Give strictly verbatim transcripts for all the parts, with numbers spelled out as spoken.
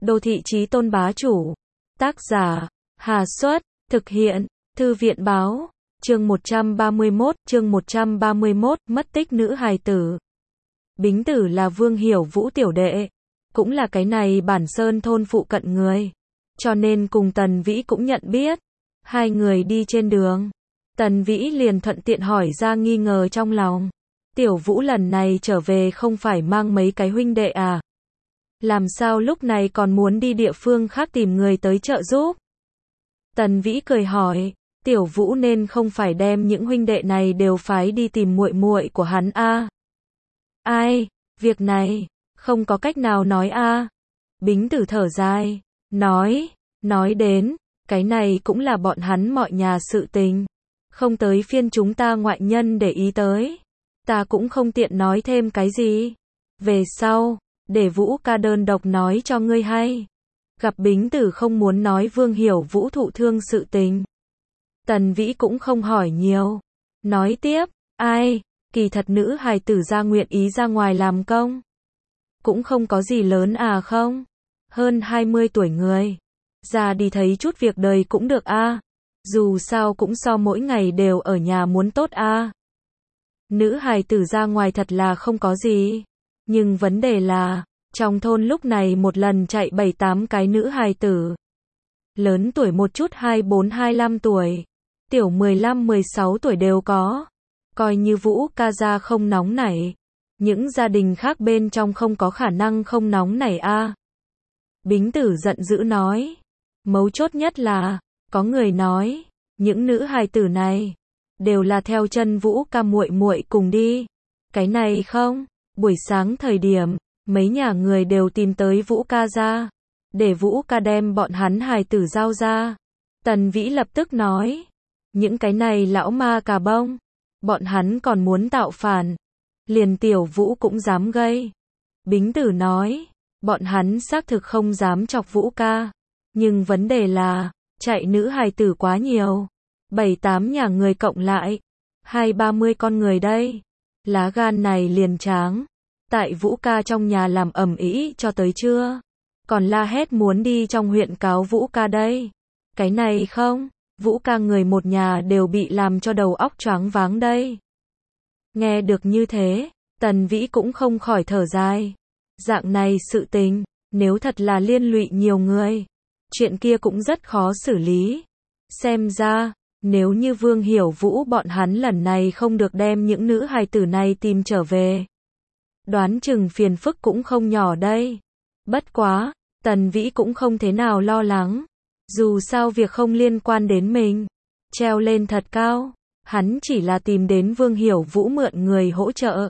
Đô thị chí tôn bá chủ. Tác giả, Hà Xuất, thực hiện, Thư viện báo, chương một trăm ba mươi mốt, chương một trăm ba mươi mốt, mất tích nữ hài tử. Bính Tử là Vương Hiểu Vũ tiểu đệ, cũng là cái này Bản Sơn thôn phụ cận người, cho nên cùng Tần Vĩ cũng nhận biết. Hai người đi trên đường, Tần Vĩ liền thuận tiện hỏi ra nghi ngờ trong lòng. Tiểu Vũ lần này trở về không phải mang mấy cái huynh đệ à? Làm sao lúc này còn muốn đi địa phương khác tìm người tới trợ giúp? Tần Vĩ cười hỏi, Tiểu Vũ nên không phải đem những huynh đệ này đều phái đi tìm muội muội của hắn a? À? Ai, việc này không có cách nào nói a. À? Bính Tử thở dài, nói, nói đến, cái này cũng là bọn hắn mọi nhà sự tình, không tới phiên chúng ta ngoại nhân để ý tới. Ta cũng không tiện nói thêm cái gì. Về sau, để Vũ ca đơn độc nói cho ngươi hay. Gặp Bính Tử không muốn nói Vương Hiểu Vũ thụ thương sự tình. Tần Vĩ cũng không hỏi nhiều. Nói tiếp, ai, kỳ thật nữ hài tử ra nguyện ý ra ngoài làm công. Cũng không có gì lớn à không? Hơn hai mươi tuổi người. Ra đi thấy chút việc đời cũng được a. À. Dù sao cũng so mỗi ngày đều ở nhà muốn tốt a. À. Nữ hài tử ra ngoài thật là không có gì. Nhưng vấn đề là, trong thôn lúc này một lần chạy bảy tám cái nữ hài tử. Lớn tuổi một chút hai bốn hai lăm tuổi. Tiểu mười lăm mười sáu tuổi đều có. Coi như Vũ ca ra không nóng nảy. Những gia đình khác bên trong không có khả năng không nóng nảy a. À. Bính Tử giận dữ nói. Mấu chốt nhất là, có người nói, những nữ hài tử này đều là theo chân Vũ ca muội muội cùng đi. Cái này không, buổi sáng thời điểm, mấy nhà người đều tìm tới Vũ ca ra, để Vũ ca đem bọn hắn hài tử giao ra. Tần Vĩ lập tức nói, những cái này lão ma cà bông, bọn hắn còn muốn tạo phản, liền Tiểu Vũ cũng dám gây. Bính Tử nói, bọn hắn xác thực không dám chọc Vũ ca, nhưng vấn đề là, chạy nữ hài tử quá nhiều. Bảy tám nhà người cộng lại, hai ba mươi con người đây. Lá gan này liền tráng. Tại Vũ ca trong nhà làm ầm ĩ cho tới trưa. Còn la hét muốn đi trong huyện cáo Vũ ca đây. Cái này không, Vũ ca người một nhà đều bị làm cho đầu óc choáng váng đây. Nghe được như thế, Tần Vĩ cũng không khỏi thở dài. Dạng này sự tình, nếu thật là liên lụy nhiều người, chuyện kia cũng rất khó xử lý. Xem ra, nếu như Vương Hiểu Vũ bọn hắn lần này không được đem những nữ hài tử này tìm trở về, đoán chừng phiền phức cũng không nhỏ đây. Bất quá, Tần Vĩ cũng không thế nào lo lắng. Dù sao việc không liên quan đến mình, treo lên thật cao, hắn chỉ là tìm đến Vương Hiểu Vũ mượn người hỗ trợ.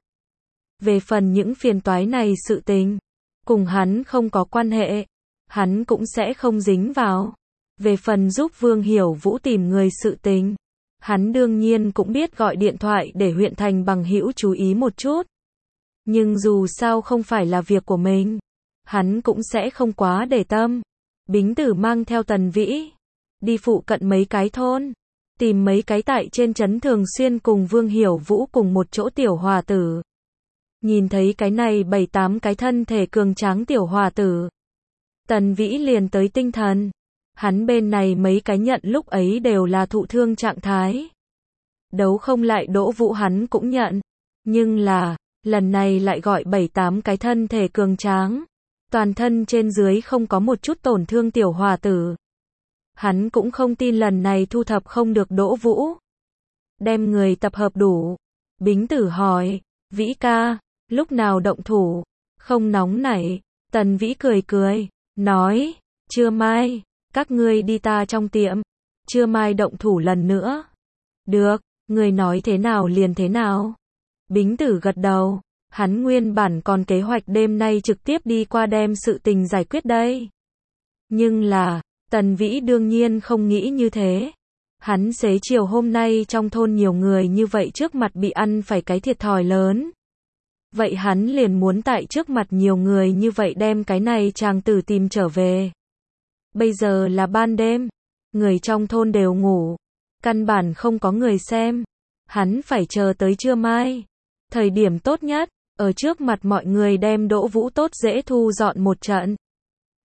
Về phần những phiền toái này sự tình, cùng hắn không có quan hệ, hắn cũng sẽ không dính vào. Về phần giúp Vương Hiểu Vũ tìm người sự tình, hắn đương nhiên cũng biết gọi điện thoại để huyện thành bằng hữu chú ý một chút. Nhưng dù sao không phải là việc của mình, hắn cũng sẽ không quá để tâm. Bính Tử mang theo Tần Vĩ, đi phụ cận mấy cái thôn, tìm mấy cái tại trên trấn thường xuyên cùng Vương Hiểu Vũ cùng một chỗ tiểu hòa tử. Nhìn thấy cái này bảy tám cái thân thể cường tráng tiểu hòa tử, Tần Vĩ liền tới tinh thần. Hắn bên này mấy cái nhận lúc ấy đều là thụ thương trạng thái. Đấu không lại Đỗ Vũ hắn cũng nhận. Nhưng là, lần này lại gọi bảy tám cái thân thể cường tráng. Toàn thân trên dưới không có một chút tổn thương tiểu hòa tử. Hắn cũng không tin lần này thu thập không được Đỗ Vũ. Đem người tập hợp đủ. Bính Tử hỏi, Vĩ ca, lúc nào động thủ? Không nóng nảy. Tần Vĩ cười cười, nói, trưa mai. Các ngươi đi ta trong tiệm, trưa mai động thủ lần nữa. Được, ngươi nói thế nào liền thế nào. Bính Tử gật đầu, hắn nguyên bản còn kế hoạch đêm nay trực tiếp đi qua đem sự tình giải quyết đây. Nhưng là, Tần Vĩ đương nhiên không nghĩ như thế. Hắn xế chiều hôm nay trong thôn nhiều người như vậy trước mặt bị ăn phải cái thiệt thòi lớn. Vậy hắn liền muốn tại trước mặt nhiều người như vậy đem cái này chàng tử tìm trở về. Bây giờ là ban đêm, người trong thôn đều ngủ, căn bản không có người xem. Hắn phải chờ tới trưa mai, thời điểm tốt nhất, ở trước mặt mọi người đem Đỗ Vũ tốt dễ thu dọn một trận.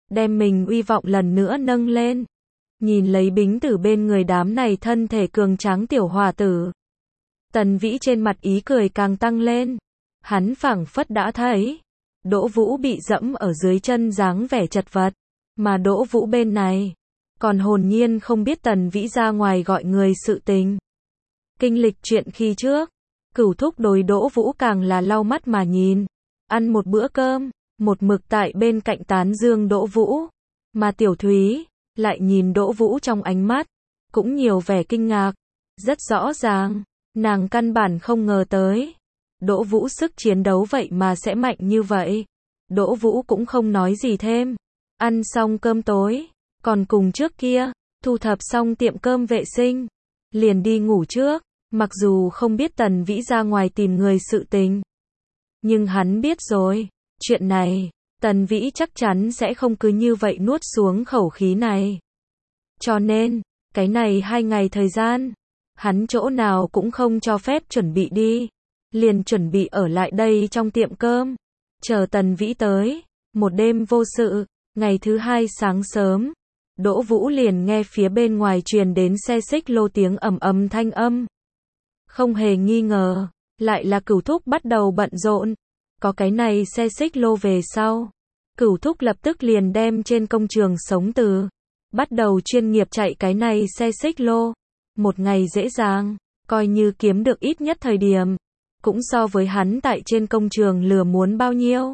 đem mình uy vọng lần nữa nâng lên. Nhìn lấy Bính Tử bên người đám này thân thể cường tráng tiểu hòa tử. Tần Vĩ trên mặt ý cười càng tăng lên. Hắn phảng phất đã thấy. Đỗ Vũ bị dẫm ở dưới chân dáng vẻ chật vật. Mà Đỗ Vũ bên này. Còn hồn nhiên không biết Tần Vĩ ra ngoài gọi người sự tình. Kinh lịch chuyện khi trước. Cửu thúc đối Đỗ Vũ càng là lau mắt mà nhìn. Ăn một bữa cơm. Một mực tại bên cạnh tán dương Đỗ Vũ. Mà Tiểu Thúy lại nhìn Đỗ Vũ trong ánh mắt. Cũng nhiều vẻ kinh ngạc. Rất rõ ràng. Nàng căn bản không ngờ tới. Đỗ Vũ sức chiến đấu vậy mà sẽ mạnh như vậy. Đỗ Vũ cũng không nói gì thêm. Ăn xong cơm tối. Còn cùng trước kia. Thu thập xong tiệm cơm vệ sinh. Liền đi ngủ trước. Mặc dù không biết Tần Vĩ ra ngoài tìm người sự tình. Nhưng hắn biết rồi. Chuyện này. Tần Vĩ chắc chắn sẽ không cứ như vậy nuốt xuống khẩu khí này. Cho nên. Cái này hai ngày thời gian. Hắn chỗ nào cũng không cho phép chuẩn bị đi. Liền chuẩn bị ở lại đây trong tiệm cơm. Chờ Tần Vĩ tới. Một đêm vô sự. Ngày thứ hai sáng sớm. Đỗ Vũ liền nghe phía bên ngoài truyền đến xe xích lô tiếng ầm ầm thanh âm. Không hề nghi ngờ. Lại là Cửu thúc bắt đầu bận rộn. Có cái này xe xích lô về sau. Cửu thúc lập tức liền đem trên công trường sống từ. Bắt đầu chuyên nghiệp chạy cái này xe xích lô. Một ngày dễ dàng. Coi như kiếm được ít nhất thời điểm. Cũng so với hắn tại trên công trường lừa muốn bao nhiêu.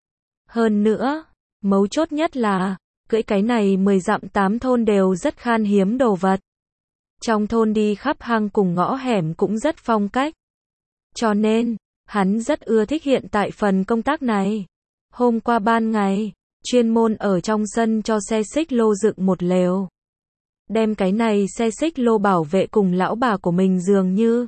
Hơn nữa. Mấu chốt nhất là. Cưỡi cái này mười dặm tám thôn đều rất khan hiếm đồ vật. Trong thôn đi khắp hang cùng ngõ hẻm cũng rất phong cách. Cho nên. Hắn rất ưa thích hiện tại phần công tác này. Hôm qua ban ngày. Chuyên môn ở trong sân cho xe xích lô dựng một lều. Đem cái này xe xích lô bảo vệ cùng lão bà của mình dường như.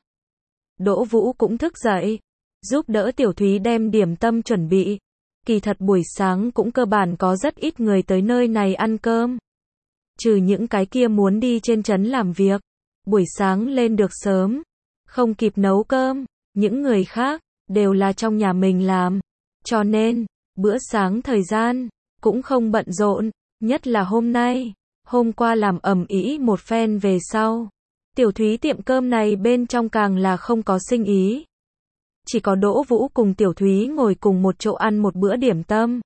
Đỗ Vũ cũng thức dậy. Giúp đỡ Tiểu Thúy đem điểm tâm chuẩn bị. Kỳ thật buổi sáng cũng cơ bản có rất ít người tới nơi này ăn cơm. Trừ những cái kia muốn đi trên trấn làm việc. Buổi sáng lên được sớm. Không kịp nấu cơm. Những người khác. Đều là trong nhà mình làm. Cho nên. Bữa sáng thời gian. Cũng không bận rộn. Nhất là hôm nay. Hôm qua làm ầm ĩ một phen về sau. Tiểu Thúy tiệm cơm này bên trong càng là không có sinh ý. Chỉ có Đỗ Vũ cùng Tiểu Thúy ngồi cùng một chỗ ăn một bữa điểm tâm.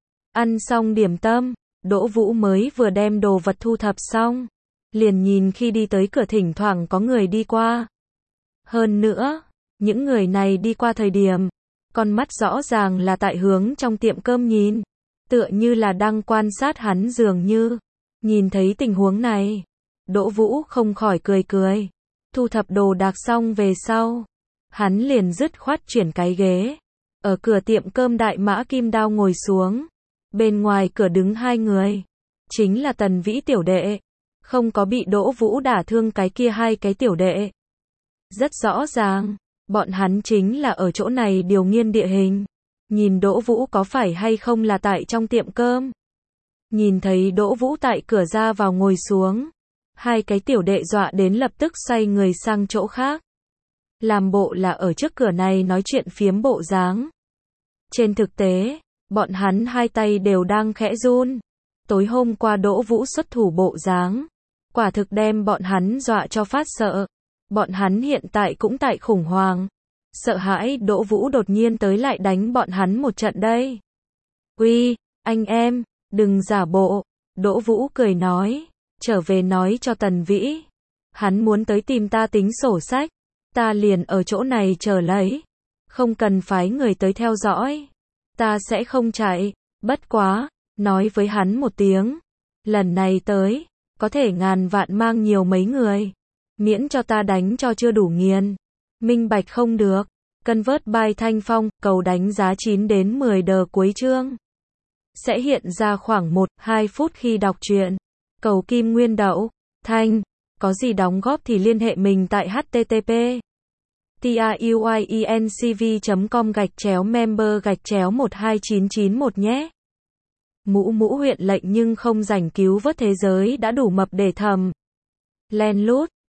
Ăn xong điểm tâm. Đỗ Vũ mới vừa đem đồ vật thu thập xong. Liền nhìn khi đi tới cửa thỉnh thoảng có người đi qua. Hơn nữa. Những người này đi qua thời điểm. Con mắt rõ ràng là tại hướng trong tiệm cơm nhìn. Tựa như là đang quan sát hắn dường như. Nhìn thấy tình huống này. Đỗ Vũ không khỏi cười cười. Thu thập đồ đạc xong về sau. Hắn liền dứt khoát chuyển cái ghế. Ở cửa tiệm cơm Đại Mã Kim Đao ngồi xuống. Bên ngoài cửa đứng hai người. Chính là Tần Vĩ tiểu đệ. Không có bị Đỗ Vũ đả thương cái kia hai cái tiểu đệ. Rất rõ ràng. Bọn hắn chính là ở chỗ này điều nghiên địa hình. Nhìn Đỗ Vũ có phải hay không là tại trong tiệm cơm. Nhìn thấy Đỗ Vũ tại cửa ra vào ngồi xuống. Hai cái tiểu đệ dọa đến lập tức xoay người sang chỗ khác. Làm bộ là ở trước cửa này nói chuyện phiếm bộ dáng. Trên thực tế, bọn hắn hai tay đều đang khẽ run. Tối hôm qua Đỗ Vũ xuất thủ bộ dáng. Quả thực đem bọn hắn dọa cho phát sợ. Bọn hắn hiện tại cũng tại khủng hoảng. Sợ hãi Đỗ Vũ đột nhiên tới lại đánh bọn hắn một trận đây. Uy, anh em, đừng giả bộ. Đỗ Vũ cười nói. Trở về nói cho Tần Vĩ. Hắn muốn tới tìm ta tính sổ sách. Ta liền ở chỗ này chờ lấy. Không cần phái người tới theo dõi. Ta sẽ không chạy. Bất quá. Nói với hắn một tiếng. Lần này tới. Có thể ngàn vạn mang nhiều mấy người. Miễn cho ta đánh cho chưa đủ nghiền. Minh bạch không được. Convert by Thanh Phong. Cầu đánh giá chín đến mười đờ cuối chương. Sẽ hiện ra khoảng một đến hai phút khi đọc truyện. Cầu Kim Nguyên Đậu. Thanh. Có gì đóng góp thì liên hệ mình tại http truyencv chấm com gạch chéo member gạch chéo một hai chín chín một nhé. Mũ mũ huyện lệnh nhưng không rảnh cứu vớt thế giới đã đủ mập để thầm. Len lút.